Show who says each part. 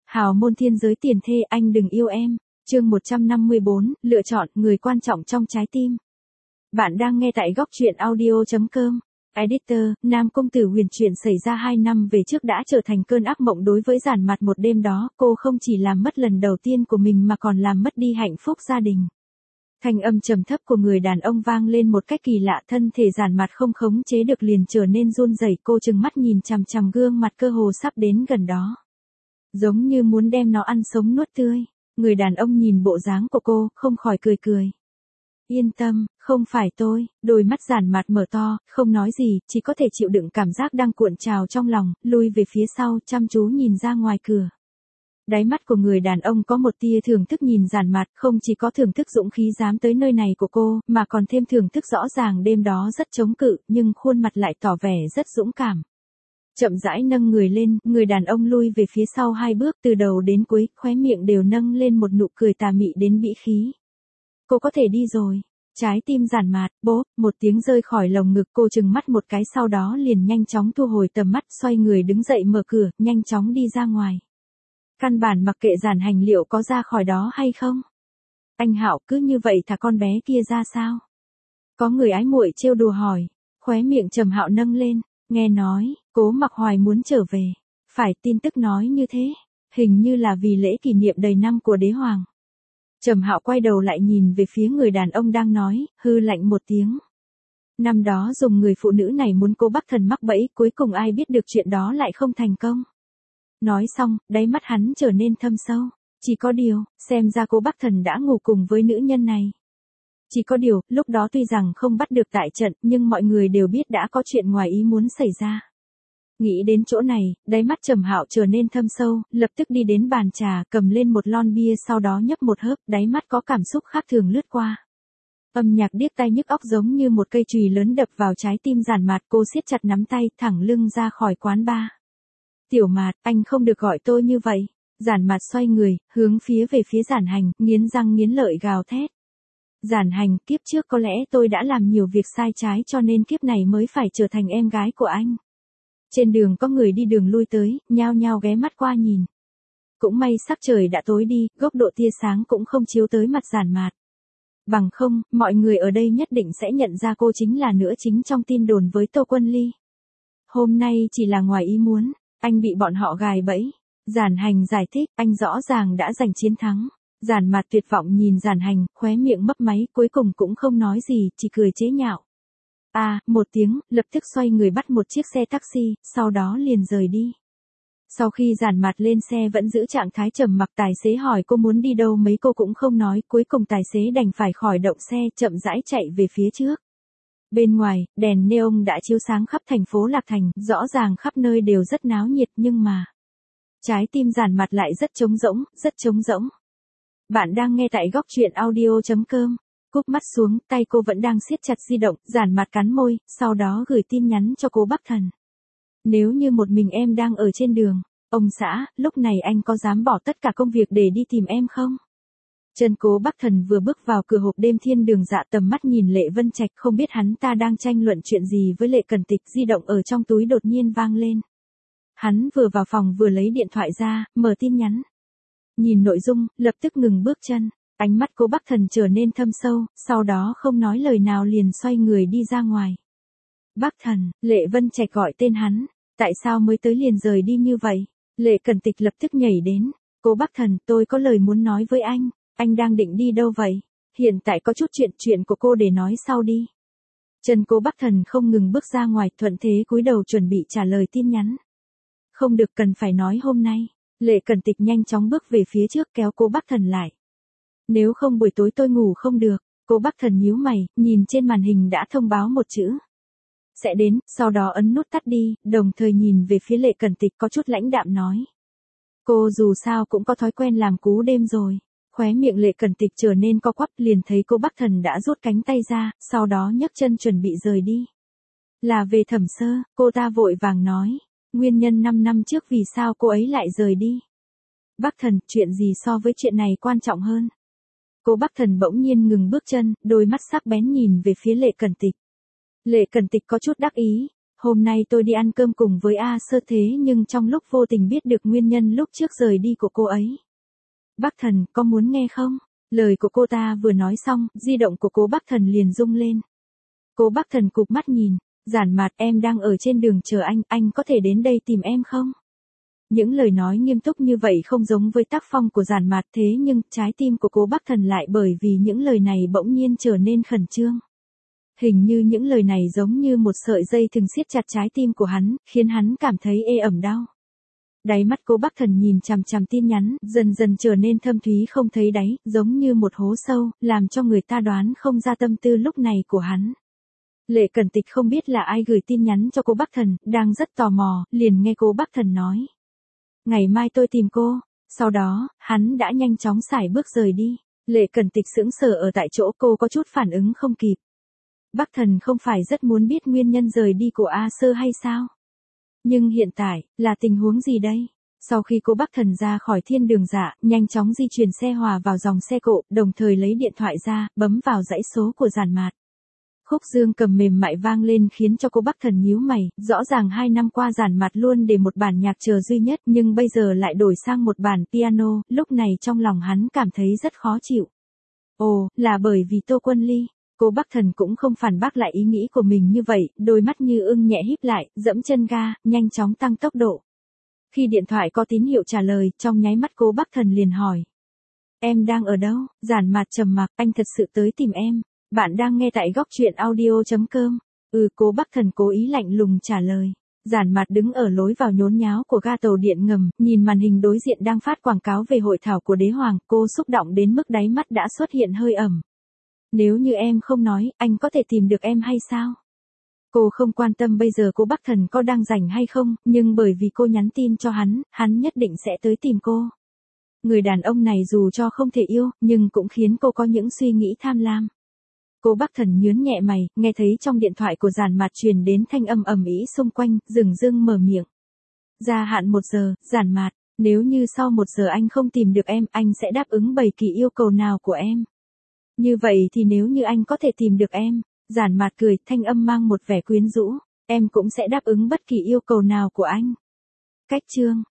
Speaker 1: Hào môn thiên giới tiền thê anh đừng yêu em. Chương 154, lựa chọn người quan trọng trong trái tim. Bạn đang nghe tại góc truyện audio.com. Editor, nam công tử huyền chuyện xảy ra 2 năm về trước đã trở thành cơn ác mộng đối với Giản Mạt. Một đêm đó, cô không chỉ làm mất lần đầu tiên của mình mà còn làm mất đi hạnh phúc gia đình. Thanh âm trầm thấp của người đàn ông vang lên một cách kỳ lạ, thân thể Giản Mạt không khống chế được liền trở nên run rẩy. Cô trừng mắt nhìn chằm chằm gương mặt cơ hồ sắp đến gần đó, giống như muốn đem nó ăn sống nuốt tươi. Người đàn ông nhìn bộ dáng của cô, không khỏi cười cười. Yên tâm, không phải tôi. Đôi mắt Giản Mạt mở to, không nói gì, chỉ có thể chịu đựng cảm giác đang cuộn trào trong lòng, lui về phía sau, chăm chú nhìn ra ngoài cửa. Đáy mắt của người đàn ông có một tia thưởng thức nhìn Giản Mạt, không chỉ có thưởng thức dũng khí dám tới nơi này của cô, mà còn thêm thưởng thức rõ ràng đêm đó rất chống cự, nhưng khuôn mặt lại tỏ vẻ rất dũng cảm. Chậm rãi nâng người lên, người đàn ông lui về phía sau 2 bước, từ đầu đến cuối, khóe miệng đều nâng lên một nụ cười tà mị đến bĩ khí. Cô có thể đi rồi. Trái tim Giản Mạt, bốp, một tiếng rơi khỏi lồng ngực. Cô trừng mắt một cái, sau đó liền nhanh chóng thu hồi tầm mắt, xoay người đứng dậy mở cửa, nhanh chóng đi ra ngoài. Căn bản mặc kệ Giản Hành liệu có ra khỏi đó hay không. Anh Hạo cứ như vậy thả con bé kia ra sao? Có người ái muội trêu đùa hỏi. Khóe miệng Trầm Hạo nâng lên. Nghe nói, Cố Mặc Hoài muốn trở về. Phải, tin tức nói như thế. Hình như là vì lễ kỷ niệm đầy năm của đế hoàng. Trầm Hạo quay đầu lại nhìn về phía người đàn ông đang nói, hư lạnh một tiếng. Năm đó dùng người phụ nữ này muốn Cố Bắc Thần mắc bẫy, cuối cùng ai biết được chuyện đó lại không thành công. Nói xong, đáy mắt hắn trở nên thâm sâu. Chỉ có điều, xem ra Cố Bắc Thần đã ngủ cùng với nữ nhân này. Chỉ có điều, lúc đó tuy rằng không bắt được tại trận, nhưng mọi người đều biết đã có chuyện ngoài ý muốn xảy ra. Nghĩ đến chỗ này, đáy mắt Trầm Hạo trở nên thâm sâu, lập tức đi đến bàn trà, cầm lên một lon bia, sau đó nhấp một hớp, đáy mắt có cảm xúc khác thường lướt qua. Âm nhạc điếc tai nhức óc giống như một cây chùy lớn đập vào trái tim Giản Mạt. Cô siết chặt nắm tay, thẳng lưng ra khỏi quán bar. Tiểu Mạt, anh không được gọi tôi như vậy. Giản Mạt xoay người, hướng về phía Giản Hành, nghiến răng nghiến lợi gào thét. Giản Hành, kiếp trước có lẽ tôi đã làm nhiều việc sai trái cho nên kiếp này mới phải trở thành em gái của anh. Trên đường có người đi đường lui tới, nhao nhao ghé mắt qua nhìn. Cũng may sắc trời đã tối đi, góc độ tia sáng cũng không chiếu tới mặt Giản Mạt. Bằng không, mọi người ở đây nhất định sẽ nhận ra cô chính là nữ chính trong tin đồn với Tô Quân Ly. Hôm nay chỉ là ngoài ý muốn, anh bị bọn họ gài bẫy. Giản Hành giải thích, anh rõ ràng đã giành chiến thắng. Giản Mạt tuyệt vọng nhìn Giản Hành, khóe miệng mấp máy, cuối cùng cũng không nói gì, chỉ cười chế nhạo. Một tiếng, lập tức xoay người bắt một chiếc xe taxi, sau đó liền rời đi. Sau khi Giản Mạt lên xe vẫn giữ trạng thái trầm mặc, tài xế hỏi cô muốn đi đâu mấy cô cũng không nói, cuối cùng tài xế đành phải khởi động xe, chậm rãi chạy về phía trước. Bên ngoài, đèn neon đã chiếu sáng khắp thành phố Lạc Thành, rõ ràng khắp nơi đều rất náo nhiệt, nhưng mà trái tim Giản Mạt lại rất trống rỗng, rất trống rỗng. Bạn đang nghe tại góc truyện audio.com. Cúp mắt xuống, tay cô vẫn đang siết chặt di động, Giản Mạt cắn môi, sau đó gửi tin nhắn cho Cố Bắc Thần. Nếu như một mình em đang ở trên đường, ông xã, lúc này anh có dám bỏ tất cả công việc để đi tìm em không? Chân Cố Bắc Thần vừa bước vào cửa hộp đêm thiên đường dạ, tầm mắt nhìn Lệ Vân Trạch, không biết hắn ta đang tranh luận chuyện gì với Lệ Cẩn Tịch. Di động ở trong túi đột nhiên vang lên. Hắn vừa vào phòng vừa lấy điện thoại ra, mở tin nhắn. Nhìn nội dung, lập tức ngừng bước chân. Ánh mắt Cố Bắc Thần trở nên thâm sâu, sau đó không nói lời nào liền xoay người đi ra ngoài. Bắc Thần, Lệ Vân Trạch gọi tên hắn. Tại sao mới tới liền rời đi như vậy? Lệ Cẩn Tịch lập tức nhảy đến. Cố Bắc Thần, tôi có lời muốn nói với anh đang định đi đâu vậy? Hiện tại có chút chuyện của cô để nói sau đi. Chân Cố Bắc Thần không ngừng bước ra ngoài, thuận thế cúi đầu chuẩn bị trả lời tin nhắn. Không được, cần phải nói hôm nay. Lệ Cẩn Tịch nhanh chóng bước về phía trước kéo Cố Bắc Thần lại. Nếu không buổi tối tôi ngủ không được. Cố Bắc Thần nhíu mày, nhìn trên màn hình đã thông báo một chữ. Sẽ đến, sau đó ấn nút tắt đi, đồng thời nhìn về phía Lệ Cẩn Tịch có chút lãnh đạm nói. Cô dù sao cũng có thói quen làm cú đêm rồi. Khóe miệng Lệ Cẩn Tịch trở nên co quắp, liền thấy Cố Bắc Thần đã rút cánh tay ra, sau đó nhấc chân chuẩn bị rời đi. Là về Thẩm Sơ, cô ta vội vàng nói. Nguyên nhân 5 năm trước vì sao cô ấy lại rời đi. Bắc Thần, chuyện gì so với chuyện này quan trọng hơn? Cố Bắc Thần bỗng nhiên ngừng bước chân, đôi mắt sắc bén nhìn về phía Lệ Cẩn Tịch. Lệ Cẩn Tịch có chút đắc ý. Hôm nay tôi đi ăn cơm cùng với A Sơ thế nhưng trong lúc vô tình biết được nguyên nhân lúc trước rời đi của cô ấy. Bác Thần, có muốn nghe không? Lời của cô ta vừa nói xong, di động của cô Bác Thần liền rung lên. Cô Bác Thần cụp mắt nhìn, Giản Mạt, em đang ở trên đường chờ anh có thể đến đây tìm em không? Những lời nói nghiêm túc như vậy không giống với tác phong của Giản Mạt, thế nhưng trái tim của cô Bác Thần lại bởi vì những lời này bỗng nhiên trở nên khẩn trương. Hình như những lời này giống như một sợi dây thừng siết chặt trái tim của hắn, khiến hắn cảm thấy ê ẩm đau. Đáy mắt cô Bác Thần nhìn chằm chằm tin nhắn, dần dần trở nên thâm thúy không thấy đáy, giống như một hố sâu, làm cho người ta đoán không ra tâm tư lúc này của hắn. Lệ Cẩn Tịch không biết là ai gửi tin nhắn cho cô Bác Thần, đang rất tò mò, liền nghe cô Bác Thần nói. Ngày mai tôi tìm cô. Sau đó, hắn đã nhanh chóng sải bước rời đi. Lệ Cẩn Tịch sững sờ ở tại chỗ, cô có chút phản ứng không kịp. Bác Thần không phải rất muốn biết nguyên nhân rời đi của A Sơ hay sao? Nhưng hiện tại, là tình huống gì đây? Sau khi cô Bác Thần ra khỏi thiên đường dạ, nhanh chóng di chuyển xe hòa vào dòng xe cộ, đồng thời lấy điện thoại ra, bấm vào dãy số của Giản Mạt. Khúc dương cầm mềm mại vang lên khiến cho cô Bác Thần nhíu mày, rõ ràng 2 năm qua Giản Mạt luôn để một bản nhạc chờ duy nhất nhưng bây giờ lại đổi sang một bản piano, lúc này trong lòng hắn cảm thấy rất khó chịu. Ồ, là bởi vì Tô Quân Ly. Cô Bác Thần cũng không phản bác lại ý nghĩ của mình như vậy, đôi mắt như ưng nhẹ híp lại, dẫm chân ga, nhanh chóng tăng tốc độ. Khi điện thoại có tín hiệu trả lời, trong nháy mắt cô Bác Thần liền hỏi. Em đang ở đâu? Giản Mạt trầm mặc, anh thật sự tới tìm em. Bạn đang nghe tại góc truyện audio.com. Cô Bác Thần cố ý lạnh lùng trả lời. Giản Mạt đứng ở lối vào nhốn nháo của ga tàu điện ngầm, nhìn màn hình đối diện đang phát quảng cáo về hội thảo của Đế Hoàng, cô xúc động đến mức đáy mắt đã xuất hiện hơi ẩm. Nếu như em không nói, anh có thể tìm được em hay sao? Cô không quan tâm bây giờ cô Bác Thần có đang rảnh hay không, nhưng bởi vì cô nhắn tin cho hắn nhất định sẽ tới tìm cô. Người đàn ông này dù cho không thể yêu, nhưng cũng khiến cô có những suy nghĩ tham lam. Cô Bác Thần nhướng nhẹ mày, nghe thấy trong điện thoại của Giản Mạt truyền đến thanh âm ầm ĩ xung quanh, dửng dưng mở miệng. Gia hạn 1 giờ, Giản Mạt, nếu như sau 1 giờ anh không tìm được em, anh sẽ đáp ứng bất kỳ yêu cầu nào của em. Như vậy thì nếu như anh có thể tìm được em, Giản Mạt cười, thanh âm mang một vẻ quyến rũ, em cũng sẽ đáp ứng bất kỳ yêu cầu nào của anh. Cách chương